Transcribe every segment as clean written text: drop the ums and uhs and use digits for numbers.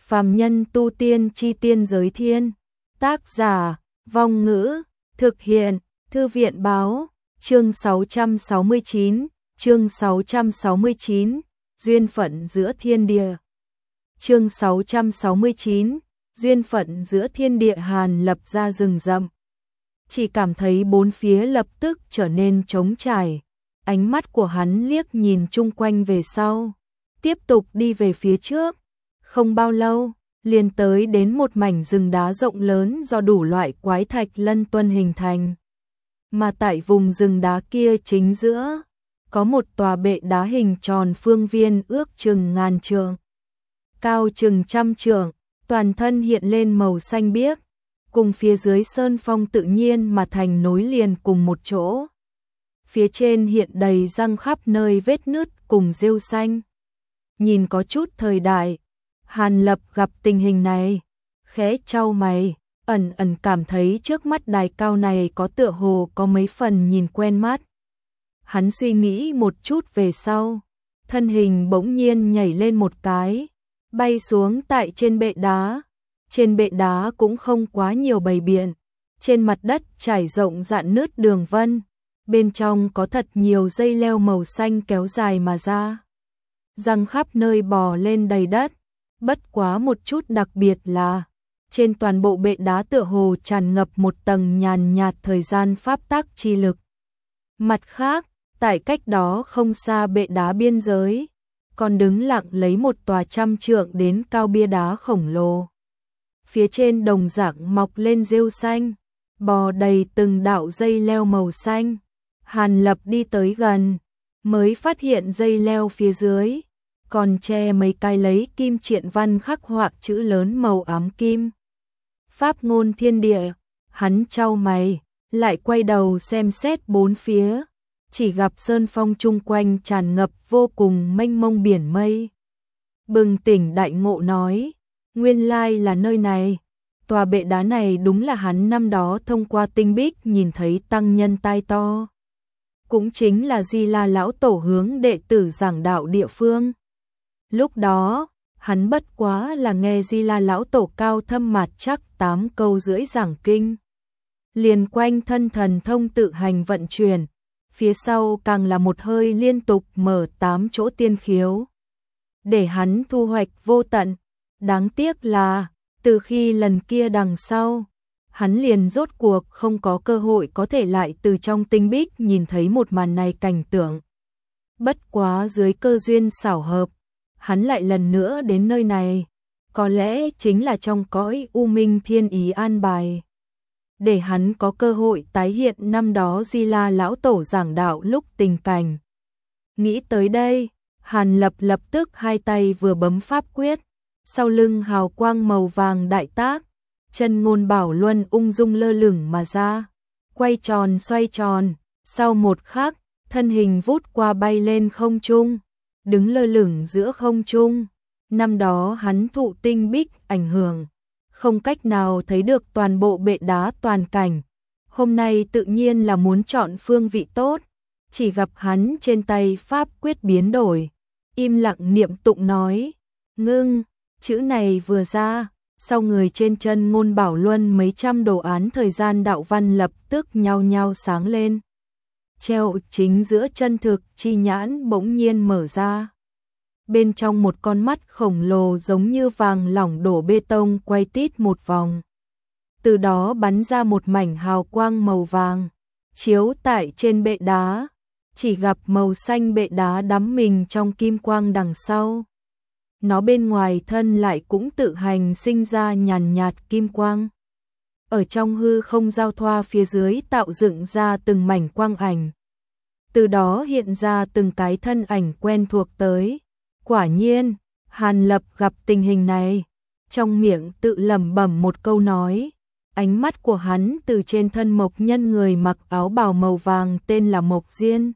Phàm nhân tu tiên chi tiên giới thiên. Tác giả, Vong Ngữ, thực hiện, Thư viện Báo, chương 669, duyên phận giữa thiên địa. Chương 669, duyên phận giữa thiên địa. Hàn Lập ra rừng rậm. Chỉ cảm thấy bốn phía lập tức trở nên trống trải. Ánh mắt của hắn liếc nhìn chung quanh về sau, tiếp tục đi về phía trước. Không bao lâu, liền tới đến một mảnh rừng đá rộng lớn do đủ loại quái thạch lân tuân hình thành. Mà tại vùng rừng đá kia chính giữa, có một tòa bệ đá hình tròn phương viên ước chừng ngàn trượng, cao chừng trăm trượng, toàn thân hiện lên màu xanh biếc, cùng phía dưới sơn phong tự nhiên mà thành nối liền cùng một chỗ. Phía trên hiện đầy răng khắp nơi vết nứt cùng rêu xanh. Nhìn có chút thời đại, Hàn Lập gặp tình hình này, khẽ chau mày, ẩn ẩn cảm thấy trước mắt đài cao này có tựa hồ có mấy phần nhìn quen mắt. Hắn suy nghĩ một chút về sau, thân hình bỗng nhiên nhảy lên một cái, bay xuống tại trên bệ đá. Trên bệ đá cũng không quá nhiều bày biện, trên mặt đất trải rộng rạn nứt đường vân, bên trong có thật nhiều dây leo màu xanh kéo dài mà ra. Răng khắp nơi bò lên đầy đất, bất quá một chút đặc biệt là trên toàn bộ bệ đá tựa hồ tràn ngập một tầng nhàn nhạt thời gian pháp tắc chi lực. Mặt khác, tại cách đó không xa bệ đá biên giới, còn đứng lặng lấy một tòa trăm trượng đến cao bia đá khổng lồ. Phía trên đồng dạng mọc lên rêu xanh, bò đầy từng đạo dây leo màu xanh. Hàn Lập đi tới gần, mới phát hiện dây leo phía dưới còn che mấy cái lấy kim triện văn khắc họa chữ lớn màu ám kim. Pháp ngôn thiên địa. Hắn chau mày, lại quay đầu xem xét bốn phía, chỉ gặp sơn phong chung quanh tràn ngập vô cùng mênh mông biển mây. Bừng tỉnh đại ngộ nói, nguyên lai là nơi này. Tòa bệ đá này đúng là hắn năm đó thông qua tinh bích nhìn thấy tăng nhân tai to. Cũng chính là Di La lão tổ hướng đệ tử giảng đạo địa phương. Lúc đó, hắn bất quá là nghe Di La lão tổ cao thâm mạt chắc 8 câu rưỡi giảng kinh. Liền quanh thân thần thông tự hành vận chuyển, phía sau càng là một hơi liên tục mở 8 chỗ tiên khiếu, để hắn thu hoạch vô tận. Đáng tiếc là, từ khi lần kia đằng sau, hắn liền rốt cuộc không có cơ hội có thể lại từ trong tinh bích nhìn thấy một màn này cảnh tượng. Bất quá dưới cơ duyên xảo hợp, hắn lại lần nữa đến nơi này, có lẽ chính là trong cõi u minh thiên ý an bài, để hắn có cơ hội tái hiện năm đó Di La lão tổ giảng đạo lúc tình cảnh. Nghĩ tới đây, Hàn Lập lập tức hai tay vừa bấm pháp quyết, sau lưng hào quang màu vàng đại tác, chân ngôn bảo luân ung dung lơ lửng mà ra, quay tròn xoay tròn, sau một khắc, thân hình vút qua bay lên không trung, đứng lơ lửng giữa không trung. Năm đó hắn thụ tinh bích ảnh hưởng, không cách nào thấy được toàn bộ bệ đá toàn cảnh. Hôm nay tự nhiên là muốn chọn phương vị tốt, chỉ gặp hắn trên tay pháp quyết biến đổi, im lặng niệm tụng nói, ngưng. Chữ này vừa ra, sau người trên chân ngôn bảo luân mấy trăm đồ án thời gian đạo văn lập tức nhao nhao sáng lên. Treo chính giữa chân thực chi nhãn bỗng nhiên mở ra. Bên trong một con mắt khổng lồ giống như vàng lỏng đổ bê tông quay tít một vòng. Từ đó bắn ra một mảnh hào quang màu vàng, chiếu tại trên bệ đá, chỉ gặp màu xanh bệ đá đắm mình trong kim quang đằng sau. Nó bên ngoài thân lại cũng tự hành sinh ra nhàn nhạt kim quang. Ở trong hư không giao thoa phía dưới tạo dựng ra từng mảnh quang ảnh. Từ đó hiện ra từng cái thân ảnh quen thuộc tới. Quả nhiên, Hàn Lập gặp tình hình này, trong miệng tự lẩm bẩm một câu nói. Ánh mắt của hắn từ trên thân Mộc Nhân người mặc áo bào màu vàng tên là Mộc Diên,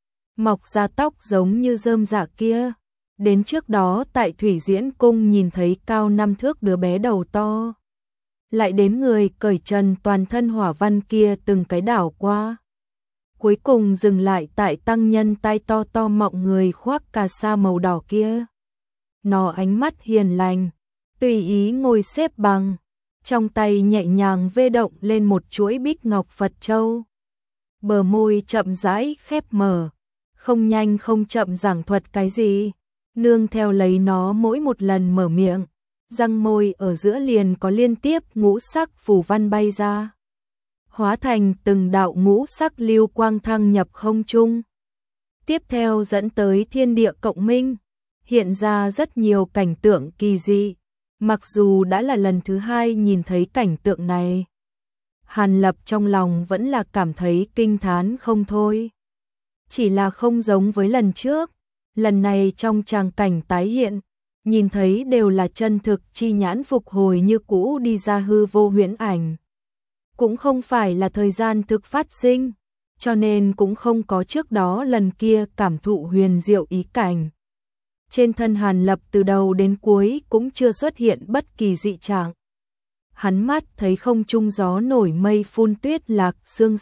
mọc ra tóc giống như rơm rạ kia. Đến trước đó tại Thủy Diễn Cung nhìn thấy cao 5 thước đứa bé đầu to. Lại đến người cởi trần toàn thân hỏa văn kia từng cái đảo qua. Cuối cùng dừng lại tại tăng nhân tai to to mọng người khoác cà sa màu đỏ kia. Nó ánh mắt hiền lành, tùy ý ngồi xếp bằng, trong tay nhẹ nhàng vê động lên một chuỗi bích ngọc Phật châu. Bờ môi chậm rãi khép mở, không nhanh không chậm giảng thuật cái gì, nương theo lấy nó mỗi một lần mở miệng, răng môi ở giữa liền có liên tiếp ngũ sắc phù văn bay ra, hóa thành từng đạo ngũ sắc lưu quang thăng nhập không trung. Tiếp theo dẫn tới thiên địa cộng minh, hiện ra rất nhiều cảnh tượng kỳ dị. Mặc dù đã là lần thứ hai nhìn thấy cảnh tượng này, Hàn Lập trong lòng vẫn là cảm thấy kinh thán không thôi. Chỉ là không giống với lần trước, lần này trong tràng cảnh tái hiện, nhìn thấy đều là chân thực chi nhãn phục hồi như cũ đi ra hư vô huyễn ảnh. Cũng không phải là thời gian thực phát sinh, cho nên cũng không có trước đó lần kia cảm thụ huyền diệu ý cảnh. Trên thân Hàn Lập từ đầu đến cuối cũng chưa xuất hiện bất kỳ dị trạng. Hắn mắt thấy không trung gió nổi mây phun tuyết lạc sương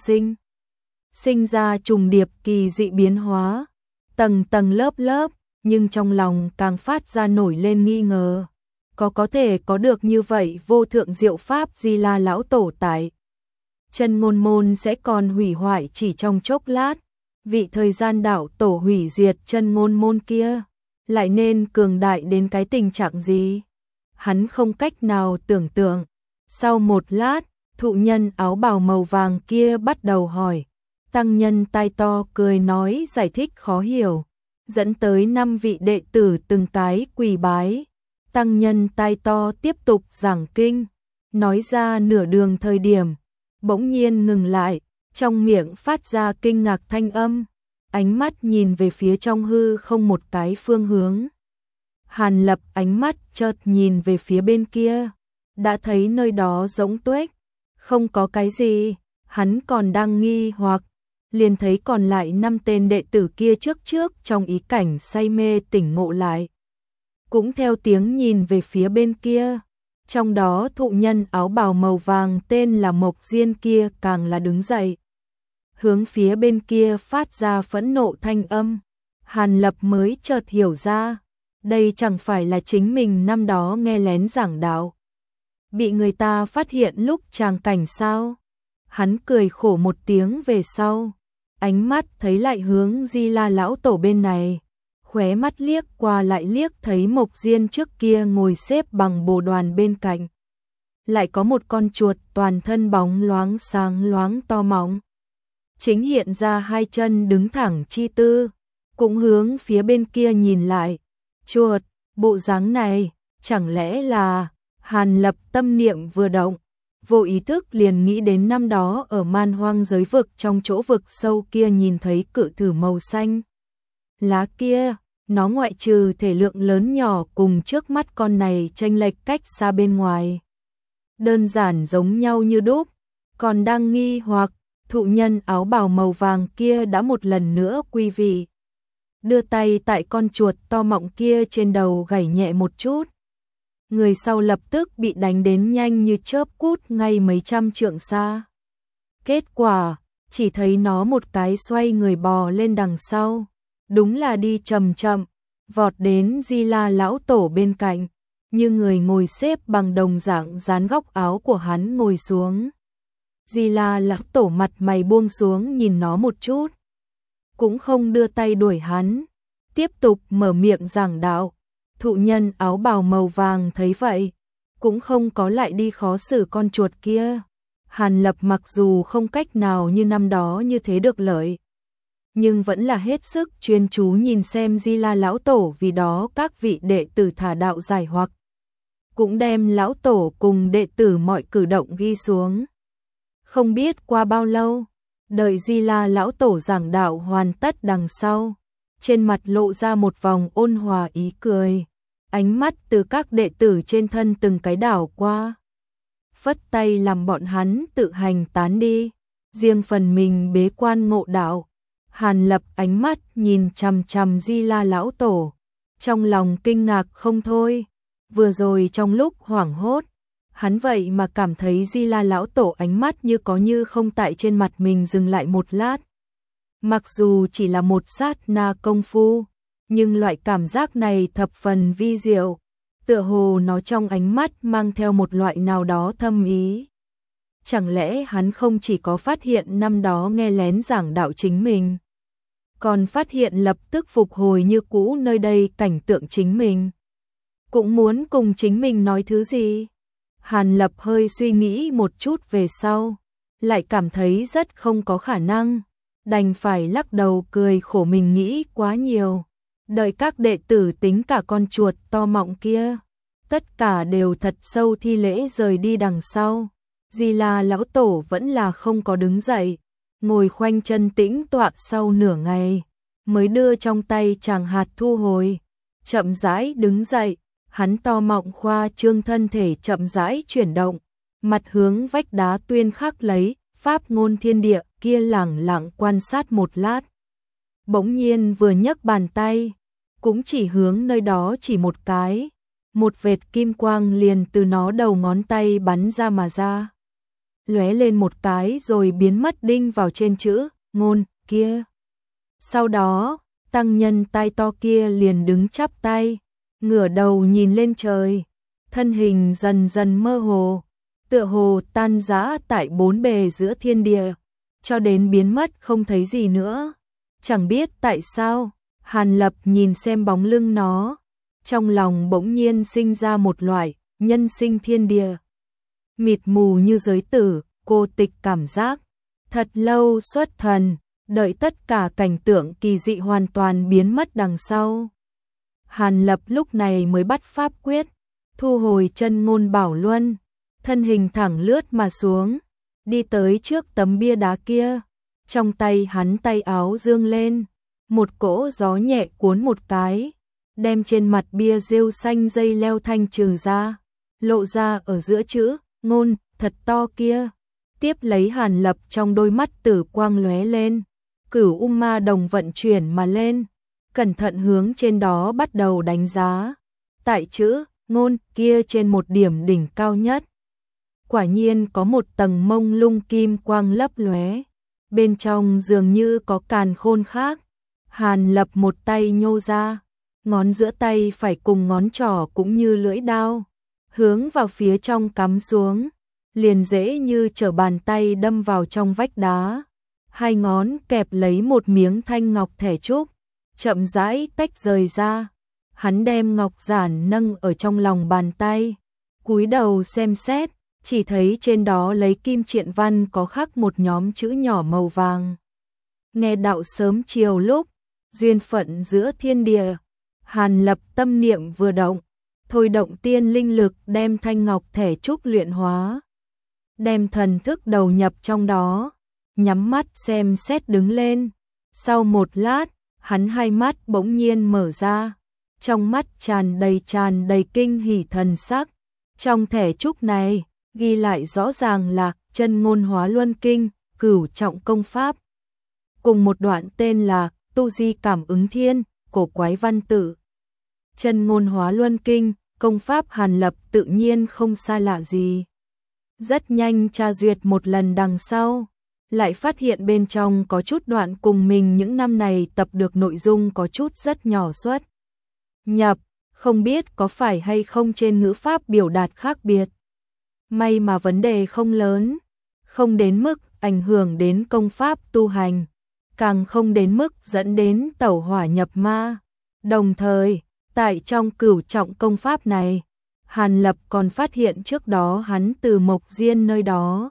sinh ra trùng điệp kỳ dị biến hóa, tầng tầng lớp lớp, nhưng trong lòng càng phát ra nổi lên nghi ngờ. Có thể có được như vậy vô thượng diệu pháp Di La lão tổ tại Chân Ngôn Môn sẽ còn hủy hoại chỉ trong chốc lát, vị thời gian đạo tổ hủy diệt Chân Ngôn Môn kia lại nên cường đại đến cái tình trạng gì? Hắn không cách nào tưởng tượng. Sau một lát, thụ nhân áo bào màu vàng kia bắt đầu hỏi. Tăng nhân tai to cười nói giải thích khó hiểu, dẫn tới 5 vị đệ tử từng cái quỳ bái. Tăng nhân tai to tiếp tục giảng kinh, nói ra nửa đường thời điểm, bỗng nhiên ngừng lại, trong miệng phát ra kinh ngạc thanh âm. Ánh mắt nhìn về phía trong hư không một cái phương hướng. Hàn Lập ánh mắt chợt nhìn về phía bên kia, đã thấy nơi đó rỗng tuếch, không có cái gì, hắn còn đang nghi hoặc, liền thấy còn lại 5 tên đệ tử kia trước trong ý cảnh say mê tỉnh ngộ lại. Cũng theo tiếng nhìn về phía bên kia, trong đó thụ nhân áo bào màu vàng tên là Mộc Diên kia càng là đứng dậy, hướng phía bên kia phát ra phẫn nộ thanh âm. Hàn Lập mới chợt hiểu ra, đây chẳng phải là chính mình năm đó nghe lén giảng đạo, bị người ta phát hiện lúc tràng cảnh sao? Hắn cười khổ một tiếng về sau, ánh mắt thấy lại hướng Di La lão tổ bên này, khóe mắt liếc qua lại liếc thấy Mộc Diên trước kia ngồi xếp bằng bồ đoàn bên cạnh, lại có một con chuột toàn thân bóng loáng sáng loáng to mọng, chính hiện ra 2 chân đứng thẳng chi tư, cũng hướng phía bên kia nhìn lại. Chuột, bộ dáng này, chẳng lẽ là... Hàn Lập tâm niệm vừa động, vô ý thức liền nghĩ đến năm đó ở Man Hoang giới vực trong chỗ vực sâu kia nhìn thấy cự thử màu xanh. Lá kia, nó ngoại trừ thể lượng lớn nhỏ cùng trước mắt con này chênh lệch cách xa bên ngoài, đơn giản giống nhau như đúc, còn đang nghi hoặc, thụ nhân áo bào màu vàng kia đã một lần nữa quy vị, đưa tay tại con chuột to mọng kia trên đầu gảy nhẹ một chút. Người sau lập tức bị đánh đến nhanh như chớp cút ngay mấy trăm trượng xa. Kết quả, chỉ thấy nó một cái xoay người bò lên đằng sau, đúng là đi chậm chậm, vọt đến Di La lão tổ bên cạnh, như người ngồi xếp bằng đồng dạng dán góc áo của hắn ngồi xuống. Di La lão tổ mặt mày buông xuống nhìn nó một chút, cũng không đưa tay đuổi hắn, tiếp tục mở miệng giảng đạo. Thụ nhân áo bào màu vàng thấy vậy, cũng không có lại đi khó xử con chuột kia. Hàn Lập mặc dù không cách nào như năm đó như thế được lợi, nhưng vẫn là hết sức chuyên chú nhìn xem Di La lão tổ, vì đó các vị đệ tử thả đạo giải hoặc, cũng đem lão tổ cùng đệ tử mọi cử động ghi xuống. Không biết qua bao lâu, đợi Di La lão tổ giảng đạo hoàn tất đằng sau, trên mặt lộ ra một vòng ôn hòa ý cười, ánh mắt từ các đệ tử trên thân từng cái đảo qua, phất tay làm bọn hắn tự hành tán đi, riêng phần mình bế quan ngộ đạo. Hàn Lập ánh mắt nhìn chằm chằm Di La lão tổ, trong lòng kinh ngạc không thôi. Vừa rồi trong lúc hoảng hốt, hắn vậy mà cảm thấy Di La lão tổ ánh mắt như có như không tại trên mặt mình dừng lại một lát. Mặc dù chỉ là một sát na công phu, nhưng loại cảm giác này thập phần vi diệu, tựa hồ nó trong ánh mắt mang theo một loại nào đó thâm ý. Chẳng lẽ hắn không chỉ có phát hiện năm đó nghe lén giảng đạo chính mình, còn phát hiện lập tức phục hồi như cũ nơi đây cảnh tượng chính mình, cũng muốn cùng chính mình nói thứ gì? Hàn Lập hơi suy nghĩ một chút về sau, lại cảm thấy rất không có khả năng, đành phải lắc đầu cười khổ mình nghĩ quá nhiều. Đợi các đệ tử tính cả con chuột to mọng kia, tất cả đều thật sâu thi lễ rời đi đằng sau. Di La lão tổ vẫn là không có đứng dậy, ngồi khoanh chân tĩnh tọa sau nửa ngày, mới đưa trong tay tràng hạt thu hồi, chậm rãi đứng dậy, hắn to mọng khoa trương thân thể chậm rãi chuyển động, mặt hướng vách đá tuyên khắc lấy pháp ngôn thiên địa kia lẳng lặng quan sát một lát. Bỗng nhiên vừa nhấc bàn tay, cũng chỉ hướng nơi đó chỉ một cái, một vệt kim quang liền từ nó đầu ngón tay bắn ra mà ra. Lóe lên một cái rồi biến mất đinh vào trên chữ ngôn kia. Sau đó, tăng nhân tai to kia liền đứng chắp tay, ngửa đầu nhìn lên trời, thân hình dần dần mơ hồ, tựa hồ tan rã tại bốn bề giữa thiên địa, cho đến biến mất không thấy gì nữa. Chẳng biết tại sao, Hàn Lập nhìn xem bóng lưng nó, trong lòng bỗng nhiên sinh ra một loại nhân sinh thiên địa mịt mù như giới tử, cô tịch cảm giác. Thật lâu xuất thần, đợi tất cả cảnh tượng kỳ dị hoàn toàn biến mất đằng sau, Hàn Lập lúc này mới bắt pháp quyết, thu hồi chân ngôn bảo luân, thân hình thẳng lướt mà xuống, đi tới trước tấm bia đá kia. Trong tay hắn tay áo dương lên, một cỗ gió nhẹ cuốn một cái, đem trên mặt bia rêu xanh dây leo thanh trừ ra, lộ ra ở giữa chữ ngôn thật to kia. Tiếp lấy Hàn Lập trong đôi mắt tử quang lóe lên, Cửu Ma đồng vận chuyển mà lên, cẩn thận hướng trên đó bắt đầu đánh giá. Tại chữ ngôn kia trên một điểm đỉnh cao nhất, quả nhiên có một tầng mông lung kim quang lấp lóe, bên trong dường như có càn khôn khác. Hàn Lập một tay nhô ra, ngón giữa tay phải cùng ngón trỏ cũng như lưỡi đao, hướng vào phía trong cắm xuống, liền dễ như trở bàn tay đâm vào trong vách đá. Hai ngón kẹp lấy một miếng thanh ngọc thẻ trúc, chậm rãi tách rời ra. Hắn đem ngọc giản nâng ở trong lòng bàn tay, cúi đầu xem xét, chỉ thấy trên đó lấy kim triện văn có khắc một nhóm chữ nhỏ màu vàng. Nghe đạo sớm chiều lúc, duyên phận giữa thiên địa. Hàn Lập tâm niệm vừa động, thôi động tiên linh lực đem thanh ngọc thẻ trúc luyện hóa, đem thần thức đầu nhập trong đó, nhắm mắt xem xét đứng lên. Sau một lát, hắn hai mắt bỗng nhiên mở ra, trong mắt tràn đầy kinh hỉ thần sắc. Trong thẻ trúc này, ghi lại rõ ràng là chân ngôn hóa luân kinh, cửu trọng công pháp, cùng một đoạn tên là tu di cảm ứng thiên, cổ quái văn tự. Chân ngôn hóa luân kinh, công pháp Hàn Lập tự nhiên không xa lạ gì. Rất nhanh tra duyệt một lần đằng sau, lại phát hiện bên trong có chút đoạn cùng mình những năm này tập được nội dung có chút rất nhỏ xuất nhập, không biết có phải hay không trên ngữ pháp biểu đạt khác biệt. May mà vấn đề không lớn, không đến mức ảnh hưởng đến công pháp tu hành, càng không đến mức dẫn đến tẩu hỏa nhập ma. Đồng thời, tại trong cửu trọng công pháp này, Hàn Lập còn phát hiện trước đó hắn từ Mộc Diên nơi đó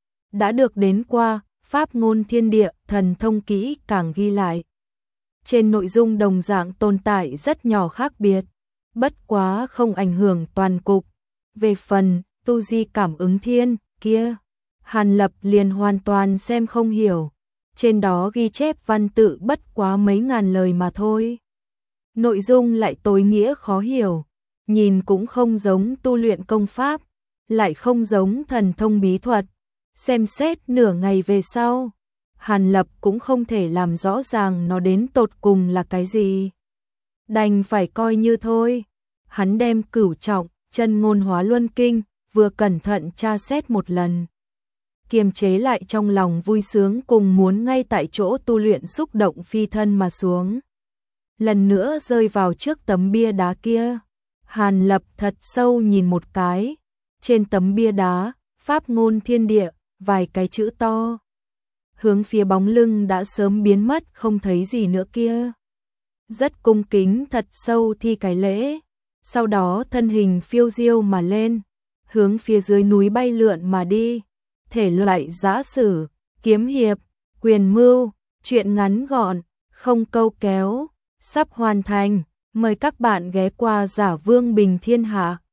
đã được đến qua pháp ngôn thiên địa thần thông kỹ càng ghi lại. Trên nội dung đồng dạng tồn tại rất nhỏ khác biệt, bất quá không ảnh hưởng toàn cục. Về phần tu di cảm ứng thiên kia, Hàn Lập liền hoàn toàn xem không hiểu. Trên đó ghi chép văn tự bất quá mấy ngàn lời mà thôi. Nội dung lại tối nghĩa khó hiểu, nhìn cũng không giống tu luyện công pháp, lại không giống thần thông bí thuật. Xem xét nửa ngày về sau, Hàn Lập cũng không thể làm rõ ràng nó đến tột cùng là cái gì. Đành phải coi như thôi. Hắn đem cửu trọng chân ngôn hóa luân kinh vừa cẩn thận tra xét một lần, kiềm chế lại trong lòng vui sướng cùng muốn ngay tại chỗ tu luyện xúc động phi thân mà xuống. Lần nữa rơi vào trước tấm bia đá kia, Hàn Lập thật sâu nhìn một cái, trên tấm bia đá, pháp ngôn thiên địa, vài cái chữ to. Hướng phía bóng lưng đã sớm biến mất không thấy gì nữa kia. Rất cung kính thật sâu thi cái lễ, sau đó thân hình phiêu diêu mà lên, hướng phía dưới núi bay lượn mà đi. Thể loại giã sử, kiếm hiệp, quyền mưu, truyện ngắn gọn, không câu kéo, sắp hoàn thành. Mời các bạn ghé qua Giả Vương Bình Thiên Hạ.